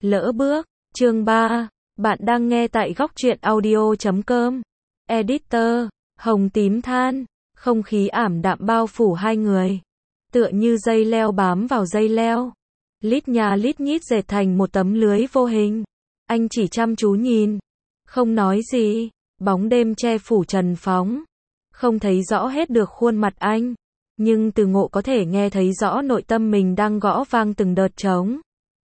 Lỡ bước, chương 3. Bạn đang nghe tại góc truyện audio.com. Editor, Hồng Tím than, không khí ảm đạm bao phủ hai người. Tựa như dây leo bám vào dây leo. Lít nhà lít nhít dệt thành một tấm lưới vô hình. Anh chỉ chăm chú nhìn. Không nói gì. Bóng đêm che phủ Trần Phóng. Không thấy rõ hết được khuôn mặt anh. Nhưng Từ Ngộ có thể nghe thấy rõ nội tâm mình đang gõ vang từng đợt trống.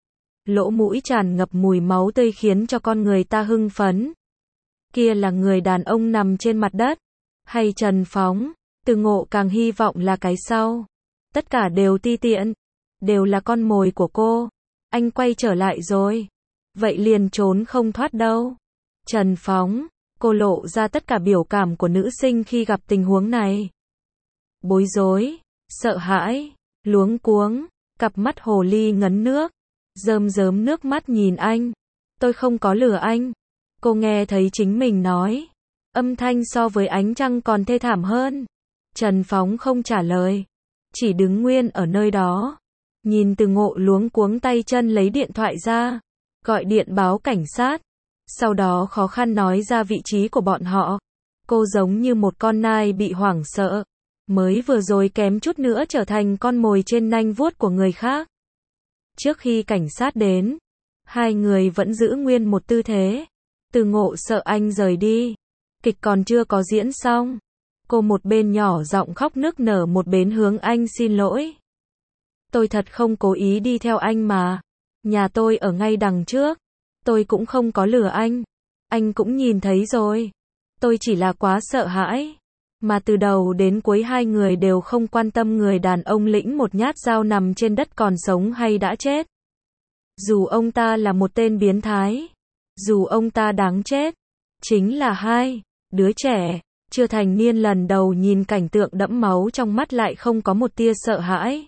Lỗ mũi tràn ngập mùi máu tươi khiến cho con người ta hưng phấn. Kia là người đàn ông nằm trên mặt đất. Hay Trần Phóng, Từ Ngộ càng hy vọng là cái sau. Tất cả đều ti tiện. Đều là con mồi của cô. Anh quay trở lại rồi. Vậy liền trốn không thoát đâu. Trần Phóng, cô lộ ra tất cả biểu cảm của nữ sinh khi gặp tình huống này. Bối rối, sợ hãi, luống cuống, cặp mắt hồ ly ngấn nước. Rơm rớm nước mắt nhìn anh. Tôi không có lừa anh. Cô nghe thấy chính mình nói. Âm thanh so với ánh trăng còn thê thảm hơn. Trần Phóng không trả lời. Chỉ đứng nguyên ở nơi đó. Nhìn Từ Ngộ luống cuống tay chân lấy điện thoại ra. Gọi điện báo cảnh sát. Sau đó khó khăn nói ra vị trí của bọn họ. Cô giống như một con nai bị hoảng sợ. Mới vừa rồi kém chút nữa trở thành con mồi trên nanh vuốt của người khác. Trước khi cảnh sát đến, hai người vẫn giữ nguyên một tư thế. Từ Ngộ sợ anh rời đi. Kịch còn chưa có diễn xong. Cô một bên nhỏ giọng khóc nức nở một bên hướng anh xin lỗi. Tôi thật không cố ý đi theo anh mà. Nhà tôi ở ngay đằng trước. Tôi cũng không có lừa anh. Anh cũng nhìn thấy rồi. Tôi chỉ là quá sợ hãi. Mà từ đầu đến cuối hai người đều không quan tâm người đàn ông lĩnh một nhát dao nằm trên đất còn sống hay đã chết. Dù ông ta là một tên biến thái. Dù ông ta đáng chết. Chính là hai đứa trẻ chưa thành niên lần đầu nhìn cảnh tượng đẫm máu trong mắt lại không có một tia sợ hãi.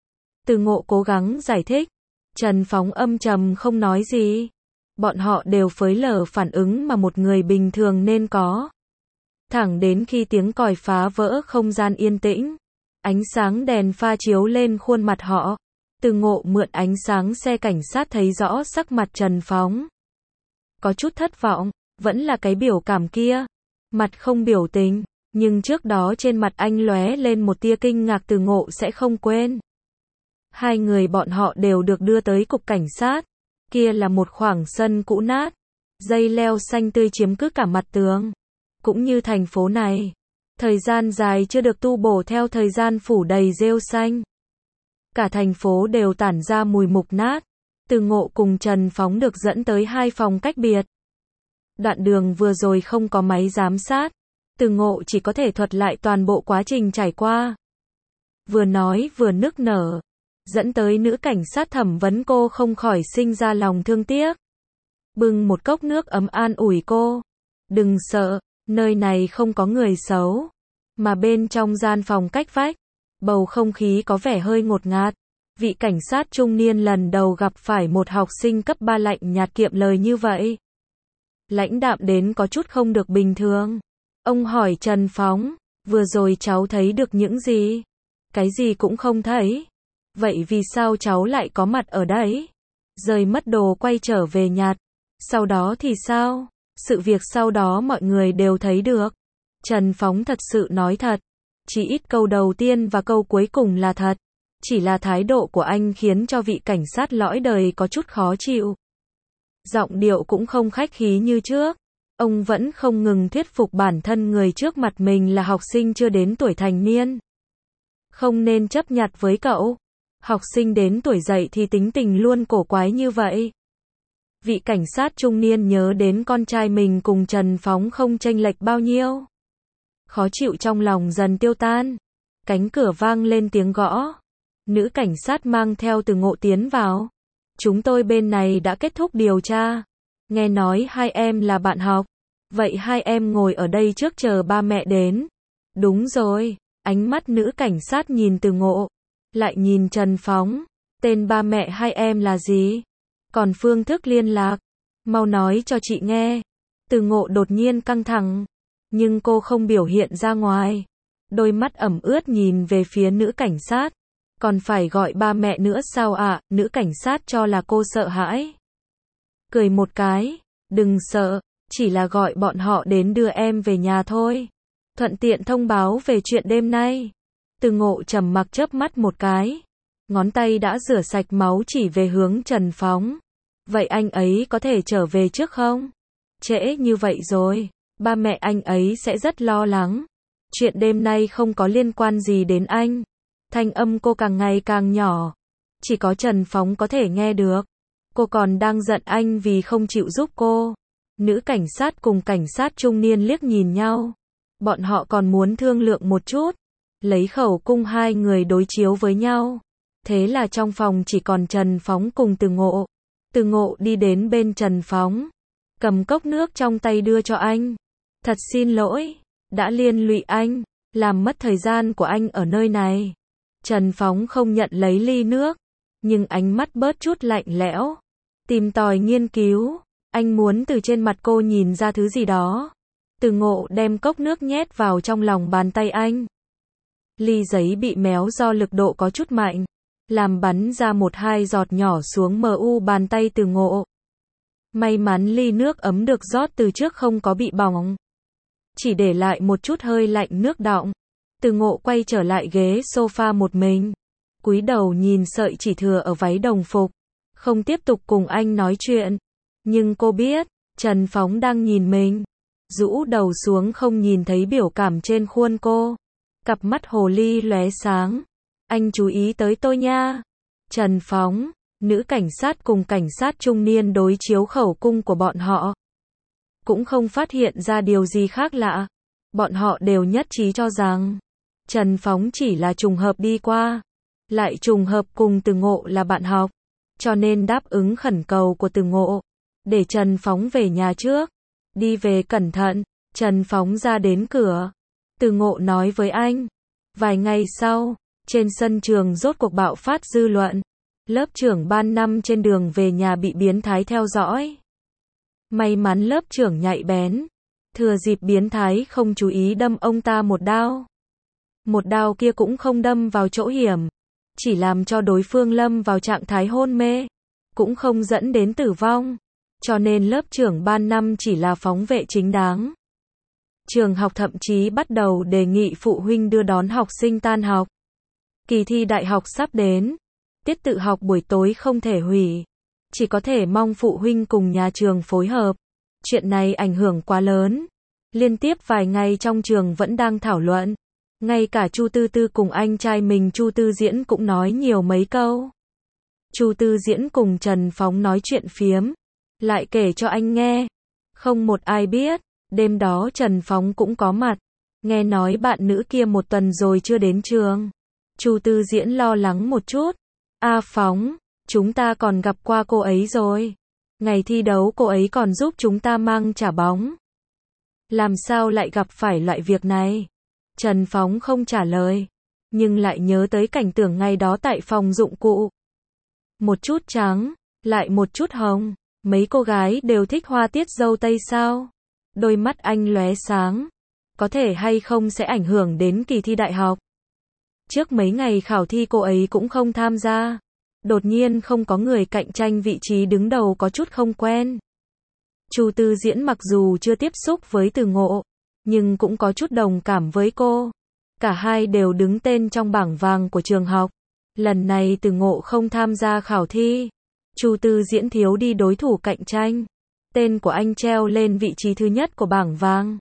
Từ Ngộ cố gắng giải thích. Trần Phóng âm trầm không nói gì. Bọn họ đều phớt lờ phản ứng mà một người bình thường nên có. Thẳng đến khi tiếng còi phá vỡ không gian yên tĩnh. Ánh sáng đèn pha chiếu lên khuôn mặt họ. Từ Ngộ mượn ánh sáng xe cảnh sát thấy rõ sắc mặt Trần Phóng. Có chút thất vọng, vẫn là cái biểu cảm kia. Mặt không biểu tình, nhưng trước đó trên mặt anh lóe lên một tia kinh ngạc Từ Ngộ sẽ không quên. Hai người bọn họ đều được đưa tới cục cảnh sát. Kia là một khoảng sân cũ nát. Dây leo xanh tươi chiếm cứ cả mặt tường. Cũng như thành phố này. Thời gian dài chưa được tu bổ theo thời gian phủ đầy rêu xanh. Cả thành phố đều tản ra mùi mục nát. Từ Ngộ cùng Trần Phóng được dẫn tới hai phòng cách biệt. Đoạn đường vừa rồi không có máy giám sát. Từ Ngộ chỉ có thể thuật lại toàn bộ quá trình trải qua. Vừa nói vừa nức nở. Dẫn tới nữ cảnh sát thẩm vấn cô không khỏi sinh ra lòng thương tiếc. Bưng một cốc nước ấm an ủi cô. Đừng sợ, nơi này không có người xấu. Mà bên trong gian phòng cách vách, bầu không khí có vẻ hơi ngột ngạt. Vị cảnh sát trung niên lần đầu gặp phải một học sinh cấp 3 lạnh nhạt kiệm lời như vậy. Lãnh đạm đến có chút không được bình thường. Ông hỏi Trần Phóng, vừa rồi cháu thấy được những gì? Cái gì cũng không thấy. Vậy vì sao cháu lại có mặt ở đấy? Rời mất đồ quay trở về nhặt. Sau đó thì sao? Sự việc sau đó mọi người đều thấy được. Trần Phóng thật sự nói thật. Chỉ ít câu đầu tiên và câu cuối cùng là thật. Chỉ là thái độ của anh khiến cho vị cảnh sát lõi đời có chút khó chịu. Giọng điệu cũng không khách khí như trước. Ông vẫn không ngừng thuyết phục bản thân người trước mặt mình là học sinh chưa đến tuổi thành niên. Không nên chấp nhặt với cậu. Học sinh đến tuổi dậy thì tính tình luôn cổ quái như vậy. Vị cảnh sát trung niên nhớ đến con trai mình cùng Trần Phóng không chênh lệch bao nhiêu. Khó chịu trong lòng dần tiêu tan. Cánh cửa vang lên tiếng gõ. Nữ cảnh sát mang theo Từ Ngộ tiến vào. Chúng tôi bên này đã kết thúc điều tra. Nghe nói hai em là bạn học. Vậy hai em ngồi ở đây trước chờ ba mẹ đến. Đúng rồi. Ánh mắt nữ cảnh sát nhìn Từ Ngộ. Lại nhìn Trần Phóng. Tên ba mẹ hai em là gì? Còn phương thức liên lạc? Mau nói cho chị nghe. Từ Ngộ đột nhiên căng thẳng. Nhưng cô không biểu hiện ra ngoài. Đôi mắt ẩm ướt nhìn về phía nữ cảnh sát. Còn phải gọi ba mẹ nữa sao ạ? Nữ cảnh sát cho là cô sợ hãi. cười một cái, đừng sợ, chỉ là gọi bọn họ đến đưa em về nhà thôi. Thuận tiện thông báo về chuyện đêm nay. Từ Ngộ trầm mặc chớp mắt một cái, ngón tay đã rửa sạch máu chỉ về hướng Trần Phóng. Vậy anh ấy có thể trở về trước không? Trễ như vậy rồi, ba mẹ anh ấy sẽ rất lo lắng. Chuyện đêm nay không có liên quan gì đến anh. Thanh âm cô càng ngày càng nhỏ, chỉ có Trần Phóng có thể nghe được. Cô còn đang giận anh vì không chịu giúp cô. Nữ cảnh sát cùng cảnh sát trung niên liếc nhìn nhau. Bọn họ còn muốn thương lượng một chút, lấy khẩu cung hai người đối chiếu với nhau. Thế là trong phòng chỉ còn Trần Phóng cùng Từ Ngộ. Từ Ngộ đi đến bên Trần Phóng, cầm cốc nước trong tay đưa cho anh. Thật xin lỗi, đã liên lụy anh, làm mất thời gian của anh ở nơi này. Trần Phóng không nhận lấy ly nước, nhưng ánh mắt bớt chút lạnh lẽo, tìm tòi nghiên cứu. Anh muốn từ trên mặt cô nhìn ra thứ gì đó. Từ Ngộ đem cốc nước nhét vào trong lòng bàn tay anh. Ly giấy bị méo do lực độ có chút mạnh, làm bắn ra một hai giọt nhỏ xuống mu bàn tay Từ Ngộ. May mắn ly nước ấm được rót từ trước không có bị bỏng, chỉ để lại một chút hơi lạnh nước đọng. Từ Ngộ quay trở lại ghế sofa một mình, cúi đầu nhìn sợi chỉ thừa ở váy đồng phục, không tiếp tục cùng anh nói chuyện. Nhưng cô biết, Trần Phóng đang nhìn mình. Rũ đầu xuống không nhìn thấy biểu cảm trên khuôn cô. Cặp mắt hồ ly lóe sáng. Anh chú ý tới tôi nha. Trần Phóng, nữ cảnh sát cùng cảnh sát trung niên đối chiếu khẩu cung của bọn họ. Cũng không phát hiện ra điều gì khác lạ. Bọn họ đều nhất trí cho rằng Trần Phóng chỉ là trùng hợp đi qua, lại trùng hợp cùng Từ Ngộ là bạn học, cho nên đáp ứng khẩn cầu của Từ Ngộ, để Trần Phóng về nhà trước. Đi về cẩn thận. Trần Phóng ra đến cửa, Từ Ngộ nói với anh. Vài ngày sau, trên sân trường rốt cuộc bạo phát dư luận. Lớp trưởng ban năm trên đường về nhà bị biến thái theo dõi. May mắn lớp trưởng nhạy bén, thừa dịp biến thái không chú ý đâm ông ta một đao. Một đao kia cũng không đâm vào chỗ hiểm, chỉ làm cho đối phương lâm vào trạng thái hôn mê, cũng không dẫn đến tử vong. Cho nên lớp trưởng ban năm chỉ là phóng vệ chính đáng. Trường học thậm chí bắt đầu đề nghị phụ huynh đưa đón học sinh tan học. Kỳ thi đại học sắp đến, tiết tự học buổi tối không thể hủy, chỉ có thể mong phụ huynh cùng nhà trường phối hợp. Chuyện này ảnh hưởng quá lớn. Liên tiếp vài ngày trong trường vẫn đang thảo luận. Ngay cả Chu Tư Tư cùng anh trai mình Chu Tư Diễn cũng nói nhiều mấy câu. Chu Tư Diễn cùng Trần Phóng nói chuyện phiếm, lại kể cho anh nghe. Không một ai biết, đêm đó Trần Phóng cũng có mặt. Nghe nói bạn nữ kia một tuần rồi chưa đến trường. Chu Tư Diễn lo lắng một chút. Phóng, chúng ta còn gặp qua cô ấy rồi. Ngày thi đấu cô ấy còn giúp chúng ta mang trả bóng. Làm sao lại gặp phải loại việc này? Trần Phóng không trả lời, nhưng lại nhớ tới cảnh tượng ngày đó tại phòng dụng cụ. Một chút trắng, lại một chút hồng. Mấy cô gái đều thích hoa tiết dâu tây sao? Đôi mắt anh lóe sáng. Có thể hay không sẽ ảnh hưởng đến kỳ thi đại học. Trước mấy ngày khảo thi cô ấy cũng không tham gia. Đột nhiên không có người cạnh tranh vị trí đứng đầu có chút không quen. Chu Tư Diễn mặc dù chưa tiếp xúc với Từ Ngộ, nhưng cũng có chút đồng cảm với cô. Cả hai đều đứng tên trong bảng vàng của trường học. Lần này Từ Ngộ không tham gia khảo thi. Chu Tư Diễn thiếu đi đối thủ cạnh tranh. Tên của anh treo lên vị trí thứ nhất của bảng vàng.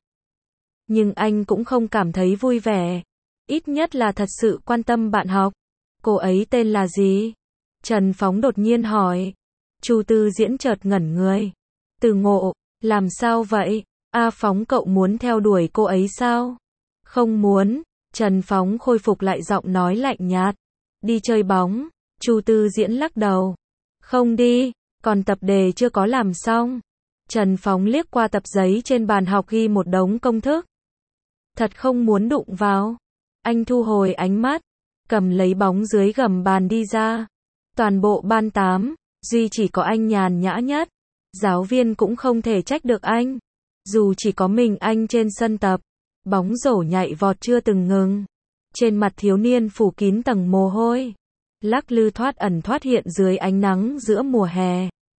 Nhưng anh cũng không cảm thấy vui vẻ. Ít nhất là thật sự quan tâm bạn học. Cô ấy tên là gì? Trần Phóng đột nhiên hỏi. Chu Tư Diễn chợt ngẩn người. Từ Ngộ, làm sao vậy? Phóng cậu muốn theo đuổi cô ấy sao? Không muốn. Trần Phóng khôi phục lại giọng nói lạnh nhạt. Đi chơi bóng. Chu Tư Diễn lắc đầu. Không đi, còn tập đề chưa có làm xong. Trần Phóng liếc qua tập giấy trên bàn học ghi một đống công thức. Thật không muốn đụng vào. Anh thu hồi ánh mắt, cầm lấy bóng dưới gầm bàn đi ra. Toàn bộ ban 8, duy chỉ có anh nhàn nhã nhất. Giáo viên cũng không thể trách được anh. Dù chỉ có mình anh trên sân tập, bóng rổ nhảy vọt chưa từng ngừng. Trên mặt thiếu niên phủ kín tầng mồ hôi, lắc lư thoát ẩn thoát hiện dưới ánh nắng giữa mùa hè.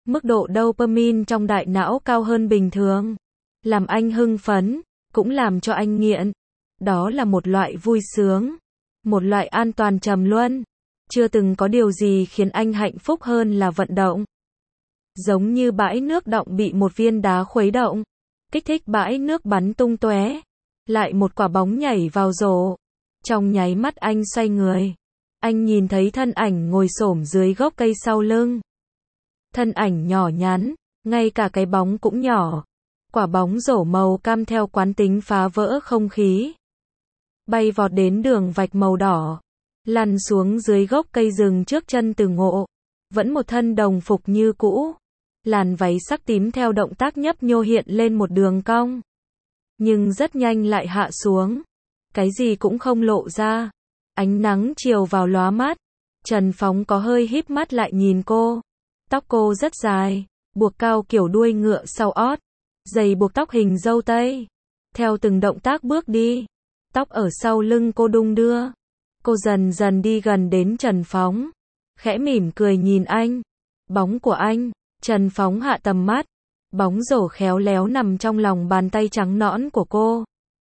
Mức độ dopamine trong đại não cao hơn bình thường. Làm anh hưng phấn, cũng làm cho anh nghiện. Đó là một loại vui sướng, một loại an toàn trầm luân. Chưa từng có điều gì khiến anh hạnh phúc hơn là vận động. Giống như bãi nước đọng bị một viên đá khuấy động, kích thích bãi nước bắn tung tóe, lại một quả bóng nhảy vào rổ. Trong nháy mắt anh xoay người, anh nhìn thấy thân ảnh ngồi xổm dưới gốc cây sau lưng. Thân ảnh nhỏ nhắn, ngay cả cái bóng cũng nhỏ. Quả bóng rổ màu cam theo quán tính phá vỡ không khí, bay vọt đến đường vạch màu đỏ, lăn xuống dưới gốc cây rừng trước chân Từ Ngộ. Vẫn một thân đồng phục như cũ, làn váy sắc tím theo động tác nhấp nhô hiện lên một đường cong, nhưng rất nhanh lại hạ xuống, cái gì cũng không lộ ra. Ánh nắng chiều vào lóa mắt, Trần Phóng có hơi híp mắt lại nhìn cô. Tóc cô rất dài, buộc cao kiểu đuôi ngựa sau ót, giày buộc tóc hình dâu tây. Theo từng động tác bước đi, tóc ở sau lưng cô đung đưa. Cô dần dần đi gần đến Trần Phóng, khẽ mỉm cười nhìn anh. Bóng của anh. Trần Phóng hạ tầm mắt, bóng rổ khéo léo nằm trong lòng bàn tay trắng nõn của cô.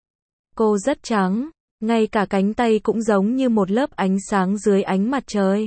Cô rất trắng, ngay cả cánh tay cũng giống như một lớp ánh sáng dưới ánh mặt trời.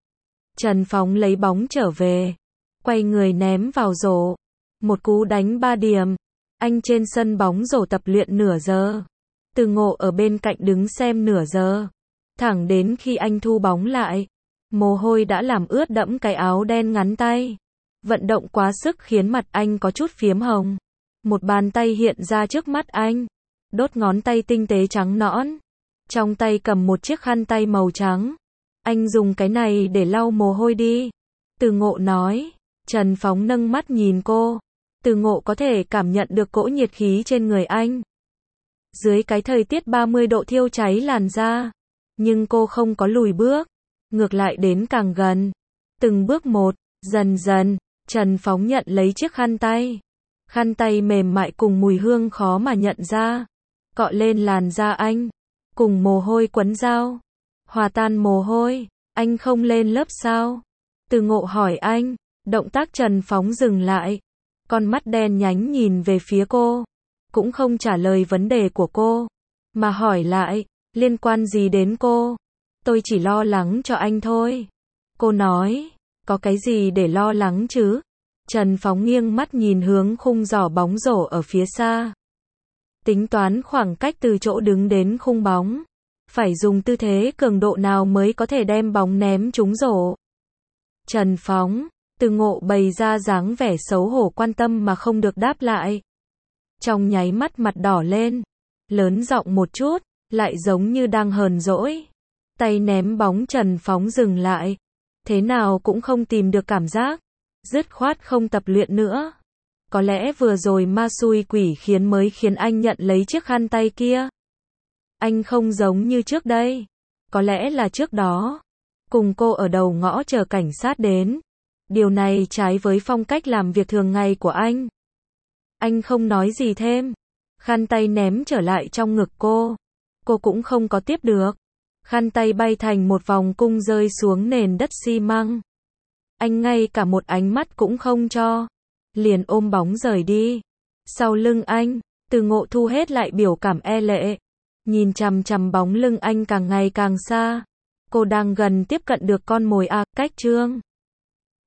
Trần Phóng lấy bóng trở về, quay người ném vào rổ. Một cú đánh 3 điểm. Anh trên sân bóng rổ tập luyện nửa giờ. Từ Ngộ ở bên cạnh đứng xem nửa giờ. Thẳng đến khi anh thu bóng lại, mồ hôi đã làm ướt đẫm cái áo đen ngắn tay. Vận động quá sức khiến mặt anh có chút phiếm hồng. Một bàn tay hiện ra trước mắt anh, đốt ngón tay tinh tế trắng nõn. Trong tay cầm một chiếc khăn tay màu trắng. Anh dùng cái này để lau mồ hôi đi. Từ Ngộ nói. Trần Phóng nâng mắt nhìn cô. Từ Ngộ có thể cảm nhận được cỗ nhiệt khí trên người anh. Dưới cái thời tiết 30 độ thiêu cháy làn da. Nhưng cô không có lùi bước. Ngược lại đến càng gần. Từng bước một, dần dần, Trần Phóng nhận lấy chiếc khăn tay. Khăn tay mềm mại cùng mùi hương khó mà nhận ra. Cọ lên làn da anh. Cùng mồ hôi quấn dao. Hòa tan mồ hôi. Anh không lên lớp sao? Từ Ngộ hỏi anh. Động tác Trần Phóng dừng lại. Con mắt đen nhánh nhìn về phía cô. Cũng không trả lời vấn đề của cô. Mà hỏi lại. Liên quan gì đến cô? Tôi chỉ lo lắng cho anh thôi. Cô nói. Có cái gì để lo lắng chứ? Trần Phóng nghiêng mắt nhìn hướng khung giỏ bóng rổ ở phía xa. Tính toán khoảng cách từ chỗ đứng đến khung bóng. Phải dùng tư thế cường độ nào mới có thể đem bóng ném trúng rổ? Trần Phóng. Từ Ngộ bày ra dáng vẻ xấu hổ quan tâm mà không được đáp lại. Trong nháy mắt mặt đỏ lên. Lớn giọng một chút, lại giống như đang hờn dỗi. Tay ném bóng Trần Phóng dừng lại. Thế nào cũng không tìm được cảm giác. Dứt khoát không tập luyện nữa. Có lẽ vừa rồi ma xui quỷ khiến anh nhận lấy chiếc khăn tay kia. Anh không giống như trước đây. Có lẽ là trước đó. Cùng cô ở đầu ngõ chờ cảnh sát đến. Điều này trái với phong cách làm việc thường ngày của anh. Anh không nói gì thêm. Khăn tay ném trở lại trong ngực cô. Cô cũng không có tiếp được. Khăn tay bay thành một vòng cung rơi xuống nền đất xi măng. Anh ngay cả một ánh mắt cũng không cho. Liền ôm bóng rời đi. Sau lưng anh, Từ Ngộ thu hết lại biểu cảm e lệ. Nhìn chằm chằm bóng lưng anh càng ngày càng xa. Cô đang gần tiếp cận được con mồi cách Trương.